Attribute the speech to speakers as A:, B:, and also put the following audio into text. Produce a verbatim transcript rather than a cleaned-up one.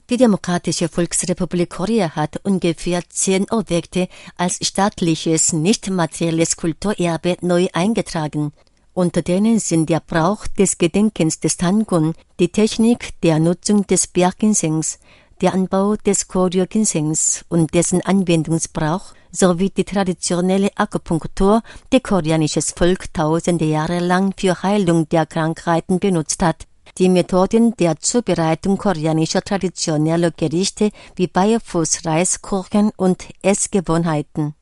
A: Die Demokratische Volksrepublik Korea hat ungefähr zehn Objekte als staatliches, nicht materielles Kulturerbe neu eingetragen. Unter denen sind der Brauch des Gedenkens des Tangun, die Technik der Nutzung des Bergginsengs, der Anbau des Koryo-Ginsengs und dessen Anwendungsbrauch sowie die traditionelle Akupunktur, die koreanisches Volk tausende Jahre lang für Heilung der Krankheiten benutzt hat. Die Methoden der Zubereitung koreanischer traditioneller Gerichte wie Beifuß, Reiskuchen und Essgewohnheiten.